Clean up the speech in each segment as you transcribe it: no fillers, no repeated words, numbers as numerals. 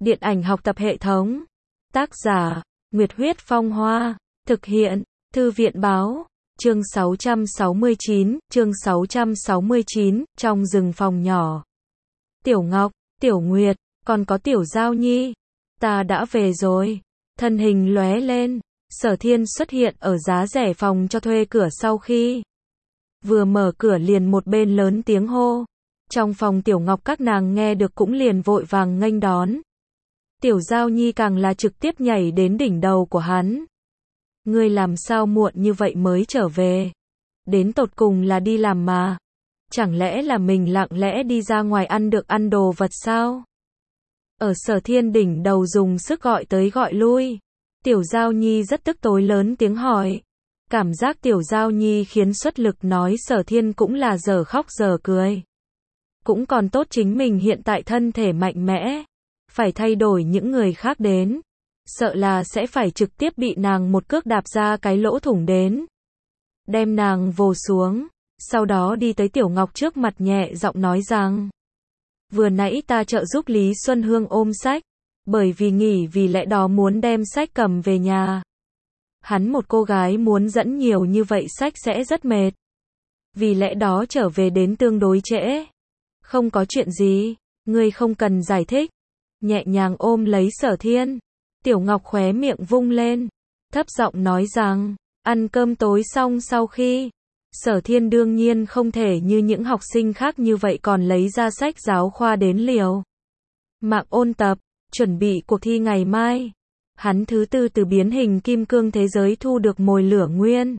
Điện ảnh học tập hệ thống. Tác giả, Nguyệt Huyết Phong Hoa. Thực hiện, Thư viện Báo. Chương 669, trong rừng phòng nhỏ. Tiểu Ngọc, Tiểu Nguyệt, còn có Tiểu Giao Nhi. Ta đã về rồi. Thân hình lóe lên, Sở Thiên xuất hiện ở giá rẻ phòng cho thuê cửa sau khi vừa mở cửa liền một bên lớn tiếng hô. Trong phòng Tiểu Ngọc các nàng nghe được cũng liền vội vàng nghênh đón. Tiểu Giao Nhi càng là trực tiếp nhảy đến đỉnh đầu của hắn. Ngươi làm sao muộn như vậy mới trở về? Đến tột cùng là đi làm mà. Chẳng lẽ là mình lặng lẽ đi ra ngoài ăn được ăn đồ vật sao? Ở Sở Thiên đỉnh đầu dùng sức gọi tới gọi lui. Tiểu Giao Nhi rất tức tối lớn tiếng hỏi. Cảm giác Tiểu Giao Nhi khiến xuất lực nói Sở Thiên cũng là giờ khóc giờ cười. Cũng còn tốt chính mình hiện tại thân thể mạnh mẽ. Phải thay đổi những người khác đến. Sợ là sẽ phải trực tiếp bị nàng một cước đạp ra cái lỗ thủng đến. Đem nàng vồ xuống. Sau đó đi tới Tiểu Ngọc trước mặt nhẹ giọng nói rằng. Vừa nãy ta trợ giúp Lý Xuân Hương ôm sách. Bởi vì nghỉ vì lẽ đó muốn đem sách cầm về nhà. Hắn một cô gái muốn dẫn nhiều như vậy sách sẽ rất mệt. Vì lẽ đó trở về đến tương đối trễ. Không có chuyện gì, ngươi không cần giải thích. Nhẹ nhàng ôm lấy Sở Thiên. Tiểu Ngọc khóe miệng vung lên. Thấp giọng nói rằng, ăn cơm tối xong sau khi. Sở Thiên đương nhiên không thể như những học sinh khác như vậy còn lấy ra sách giáo khoa đến liều mạng ôn tập, chuẩn bị cuộc thi ngày mai. Hắn thứ tư từ biến hình kim cương thế giới thu được mồi lửa nguyên.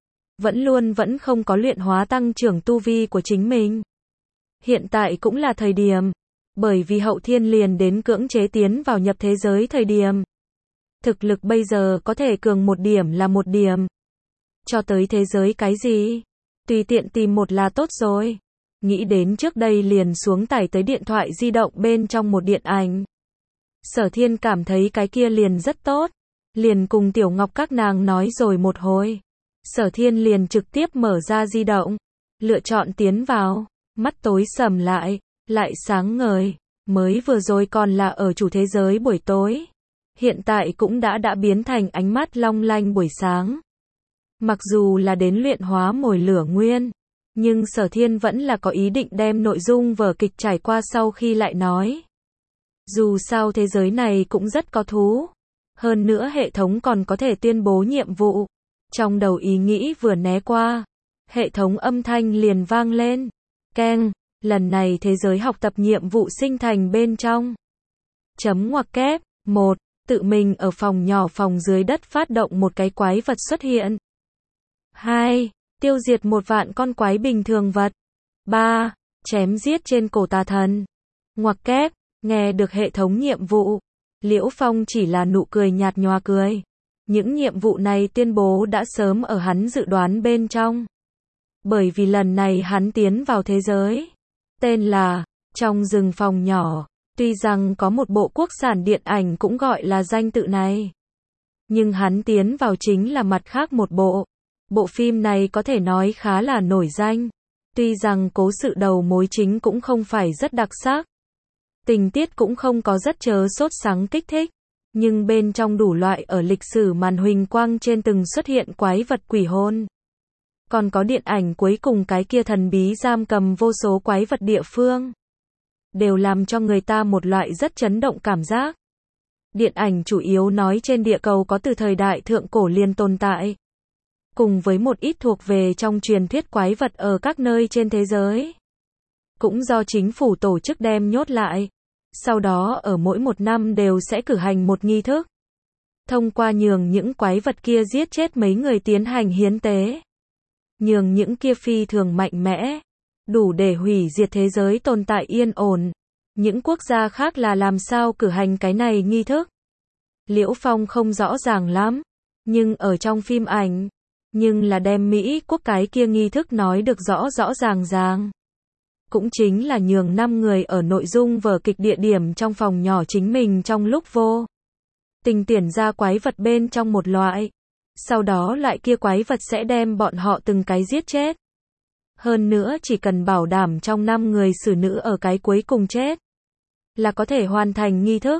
Vẫn không có luyện hóa tăng trưởng tu vi của chính mình. Hiện tại cũng là thời điểm. Bởi vì hậu thiên liền đến cưỡng chế tiến vào nhập thế giới thời điểm. Thực lực bây giờ có thể cường một điểm là một điểm. Cho tới thế giới cái gì? Tùy tiện tìm một là tốt rồi. Nghĩ đến trước đây liền xuống tải tới điện thoại di động bên trong một điện ảnh. Sở Thiên cảm thấy cái kia liền rất tốt. Liền cùng Tiểu Ngọc các nàng nói rồi một hồi. Sở Thiên liền trực tiếp mở ra di động. Lựa chọn tiến vào. Mắt tối sầm lại sáng ngời. Mới vừa rồi còn là ở chủ thế giới buổi tối. Hiện tại cũng đã biến thành ánh mắt long lanh buổi sáng. Mặc dù là đến luyện hóa mồi lửa nguyên. Nhưng Sở Thiên vẫn là có ý định đem nội dung vở kịch trải qua sau khi lại nói. Dù sao thế giới này cũng rất có thú. Hơn nữa hệ thống còn có thể tuyên bố nhiệm vụ. Trong đầu ý nghĩ vừa né qua. Hệ thống âm thanh liền vang lên. Keng, lần này thế giới học tập nhiệm vụ sinh thành bên trong. Chấm ngoặc kép, 1. Tự mình ở phòng nhỏ phòng dưới đất phát động một cái quái vật xuất hiện. 2. Tiêu diệt một vạn con quái bình thường vật. 3. Chém giết trên cổ tà thần. Ngoặc kép, nghe được hệ thống nhiệm vụ. Liễu Phong chỉ là nụ cười nhạt nhòa cười. Những nhiệm vụ này tuyên bố đã sớm ở hắn dự đoán bên trong. Bởi vì lần này hắn tiến vào thế giới. Tên là, trong rừng phòng nhỏ. Tuy rằng có một bộ quốc sản điện ảnh cũng gọi là danh tự này. Nhưng hắn tiến vào chính là mặt khác một bộ. Bộ phim này có thể nói khá là nổi danh. Tuy rằng cố sự đầu mối chính cũng không phải rất đặc sắc. Tình tiết cũng không có rất chớ sốt sắng kích thích. Nhưng bên trong đủ loại ở lịch sử màn huỳnh quang trên từng xuất hiện quái vật quỷ hồn. Còn có điện ảnh cuối cùng cái kia thần bí giam cầm vô số quái vật địa phương. Đều làm cho người ta một loại rất chấn động cảm giác. Điện ảnh chủ yếu nói trên địa cầu có từ thời đại thượng cổ liền tồn tại. Cùng với một ít thuộc về trong truyền thuyết quái vật ở các nơi trên thế giới. Cũng do chính phủ tổ chức đem nhốt lại. Sau đó ở mỗi một năm đều sẽ cử hành một nghi thức. Thông qua nhường những quái vật kia giết chết mấy người tiến hành hiến tế. Nhường những kia phi thường mạnh mẽ. Đủ để hủy diệt thế giới tồn tại yên ổn. Những quốc gia khác là làm sao cử hành cái này nghi thức. Liễu Phong không rõ ràng lắm. Nhưng ở trong phim ảnh. Nhưng là đem Mỹ quốc cái kia nghi thức nói được rõ ràng. Cũng chính là nhường 5 người ở nội dung vở kịch địa điểm trong phòng nhỏ chính mình trong lúc vô tình tuyển ra quái vật bên trong một loại. Sau đó lại kia quái vật sẽ đem bọn họ từng cái giết chết. Hơn nữa chỉ cần bảo đảm trong 5 người xử nữ ở cái cuối cùng chết. Là có thể hoàn thành nghi thức.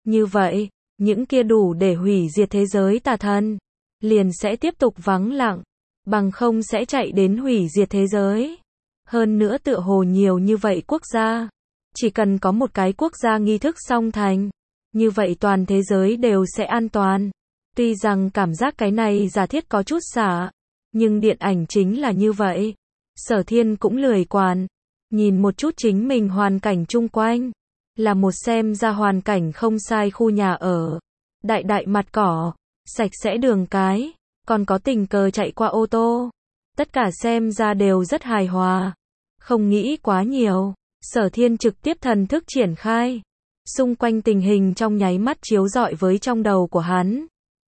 Như vậy, những kia đủ để hủy diệt thế giới tà thần, liền sẽ tiếp tục vắng lặng, bằng không sẽ chạy đến hủy diệt thế giới. Hơn nữa tựa hồ nhiều như vậy quốc gia, chỉ cần có một cái quốc gia nghi thức xong thành, như vậy toàn thế giới đều sẽ an toàn. Tuy rằng cảm giác cái này giả thiết có chút xả, nhưng điện ảnh chính là như vậy. Sở Thiên cũng lười quản, nhìn một chút chính mình hoàn cảnh chung quanh, là một xem ra hoàn cảnh không sai khu nhà ở, đại đại mặt cỏ, sạch sẽ đường cái, còn có tình cờ chạy qua ô tô. Tất cả xem ra đều rất hài hòa. Không nghĩ quá nhiều, Sở Thiên trực tiếp thần thức triển khai. Xung quanh tình hình trong nháy mắt chiếu rọi với trong đầu của hắn.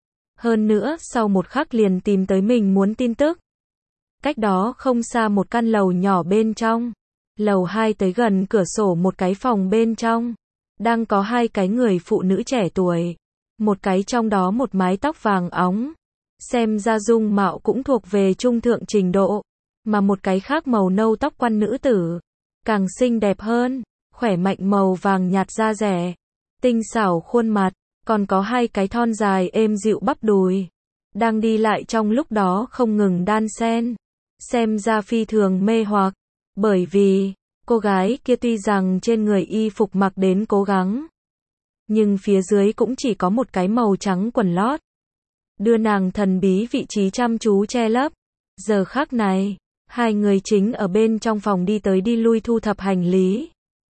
Hơn nữa, sau một khắc liền tìm tới mình muốn tin tức. Cách đó không xa một căn lầu nhỏ bên trong. Lầu 2 tới gần cửa sổ một cái phòng bên trong. Đang có hai cái người phụ nữ trẻ tuổi. Một cái trong đó một mái tóc vàng óng. Xem ra dung mạo cũng thuộc về trung thượng trình độ. Mà một cái khác màu nâu tóc quan nữ tử. Càng xinh đẹp hơn. Khỏe mạnh màu vàng nhạt da rẻ. Tinh xảo khuôn mặt. Còn có hai cái thon dài êm dịu bắp đùi. Đang đi lại trong lúc đó không ngừng đan xen. Xem ra phi thường mê hoặc. Bởi vì, cô gái kia tuy rằng trên người y phục mặc đến cố gắng. Nhưng phía dưới cũng chỉ có một cái màu trắng quần lót. Đưa nàng thần bí vị trí chăm chú che lấp. Giờ khắc này, hai người chính ở bên trong phòng đi tới đi lui thu thập hành lý.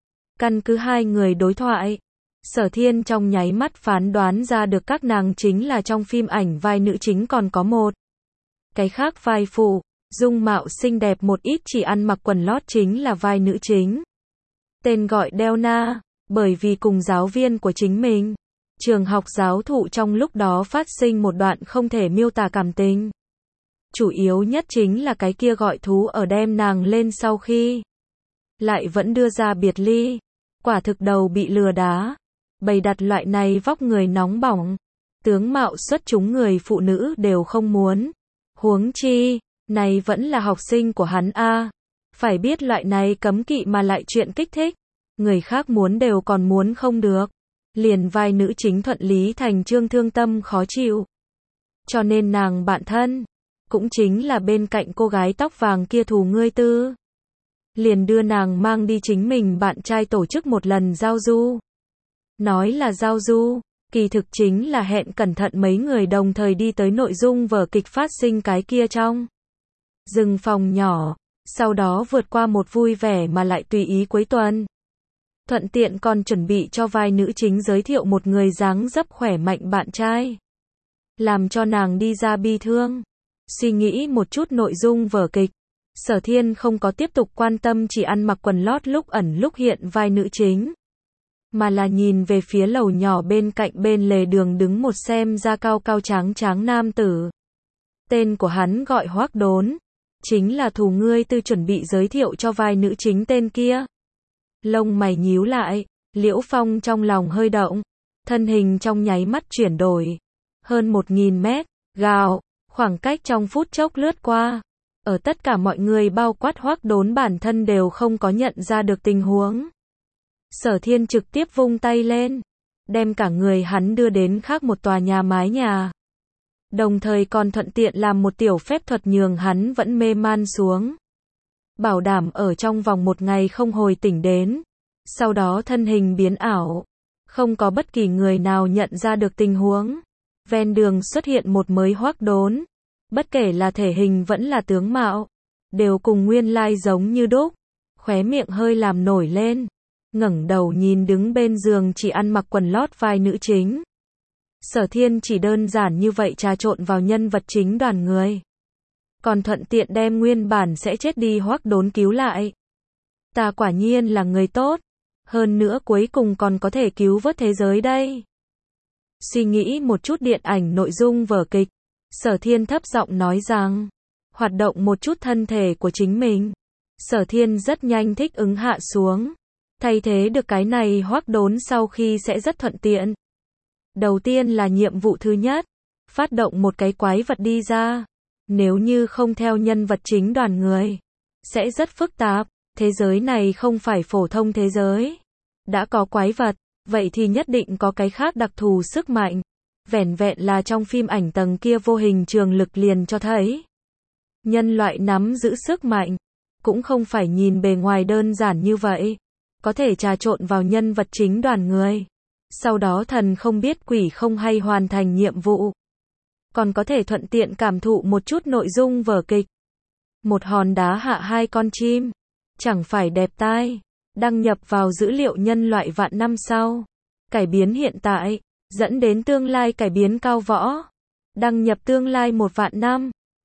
Căn cứ hai người đối thoại, Sở Thiên trong nháy mắt phán đoán ra được các nàng chính là trong phim ảnh vai nữ chính, còn có một cái khác vai phụ, dung mạo xinh đẹp một ít chỉ ăn mặc quần lót chính là vai nữ chính. Tên gọi Delna, bởi vì cùng giáo viên của chính mình, trường học giáo thụ trong lúc đó phát sinh một đoạn không thể miêu tả cảm tình. Chủ yếu nhất chính là cái kia gọi thú ở đem nàng lên sau khi lại vẫn đưa ra biệt ly. Quả thực đầu bị lừa đá. Bày đặt loại này vóc người nóng bỏng, tướng mạo xuất chúng người phụ nữ đều không muốn. Huống chi, này vẫn là học sinh của hắn a. Phải biết loại này cấm kỵ mà lại chuyện kích thích, người khác muốn đều còn muốn không được. Liền vai nữ chính thuận lý thành trương thương tâm khó chịu. Cho nên nàng bạn thân, cũng chính là bên cạnh cô gái tóc vàng kia thù ngươi tư. Liền đưa nàng mang đi chính mình bạn trai tổ chức một lần giao du. Nói là giao du, kỳ thực chính là hẹn cẩn thận mấy người đồng thời đi tới nội dung vở kịch phát sinh cái kia trong rừng phòng nhỏ, sau đó vượt qua một vui vẻ mà lại tùy ý cuối tuần. Thuận tiện còn chuẩn bị cho vai nữ chính giới thiệu một người dáng dấp khỏe mạnh bạn trai. Làm cho nàng đi ra bi thương. Suy nghĩ một chút nội dung vở kịch, Sở Thiên không có tiếp tục quan tâm chỉ ăn mặc quần lót lúc ẩn lúc hiện vai nữ chính, mà là nhìn về phía lầu nhỏ bên cạnh bên lề đường đứng một xem ra cao cao tráng tráng nam tử. Tên của hắn gọi Hoắc Đốn, chính là thù ngươi tư chuẩn bị giới thiệu cho vai nữ chính tên kia. Lông mày nhíu lại, Liễu Phong trong lòng hơi động, thân hình trong nháy mắt chuyển đổi. Hơn 1000 mét, gào, khoảng cách trong phút chốc lướt qua. Ở tất cả mọi người bao quát Hoắc Đốn bản thân đều không có nhận ra được tình huống. Sở Thiên trực tiếp vung tay lên, đem cả người hắn đưa đến khác một tòa nhà mái nhà. Đồng thời còn thuận tiện làm một tiểu phép thuật nhường hắn vẫn mê man xuống. Bảo đảm ở trong vòng một ngày không hồi tỉnh đến. Sau đó thân hình biến ảo. Không có bất kỳ người nào nhận ra được tình huống. Ven đường xuất hiện một mới Hoắc Đốn. Bất kể là thể hình vẫn là tướng mạo, đều cùng nguyên lai giống như đúc. Khóe miệng hơi làm nổi lên. Ngẩng đầu nhìn đứng bên giường chỉ ăn mặc quần lót vai nữ chính. Sở Thiên chỉ đơn giản như vậy trà trộn vào nhân vật chính đoàn người. Còn thuận tiện đem nguyên bản sẽ chết đi Hoắc Đốn cứu lại. Ta quả nhiên là người tốt. Hơn nữa cuối cùng còn có thể cứu vớt thế giới đây. Suy nghĩ một chút điện ảnh nội dung vở kịch, Sở Thiên thấp giọng nói rằng, hoạt động một chút thân thể của chính mình. Sở Thiên rất nhanh thích ứng hạ xuống. Thay thế được cái này Hoắc Đốn sau khi sẽ rất thuận tiện. Đầu tiên là nhiệm vụ thứ nhất, phát động một cái quái vật đi ra. Nếu như không theo nhân vật chính đoàn người, sẽ rất phức tạp. Thế giới này không phải phổ thông thế giới. Đã có quái vật, vậy thì nhất định có cái khác đặc thù sức mạnh. Vẻn vẹn là trong phim ảnh tầng kia vô hình trường lực liền cho thấy. Nhân loại nắm giữ sức mạnh, cũng không phải nhìn bề ngoài đơn giản như vậy. Có thể trà trộn vào nhân vật chính đoàn người. Sau đó thần không biết quỷ không hay hoàn thành nhiệm vụ. Còn có thể thuận tiện cảm thụ một chút nội dung vở kịch. Một hòn đá hạ hai con chim. Chẳng phải đẹp tai. Đăng nhập vào dữ liệu nhân loại vạn năm sau. Cải biến hiện tại, dẫn đến tương lai cải biến cao võ. Đăng nhập tương lai 1 vạn năm.